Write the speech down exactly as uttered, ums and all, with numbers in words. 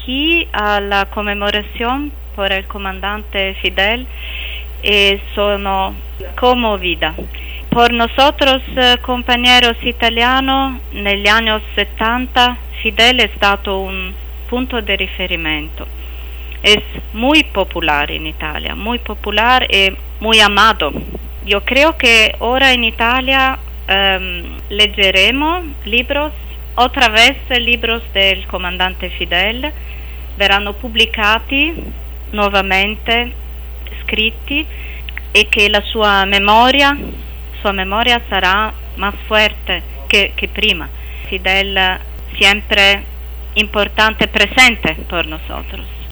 aquí a la conmemoración por el comandante Fidel y sono conmovida. Por nosotros, eh, compañeros italianos, negli anni settanta, Fidel è stato un punto di riferimento. Es muy popular en Italia, muy popular y muy amado. Yo creo que ahora en Italia um, leggeremo libros, otra vez libros del comandante Fidel, verranno pubblicati nuovamente, scritti, e che la sua memoria, sua memoria sarà más fuerte che, che prima. Fidel siempre importante, presente por nosotros.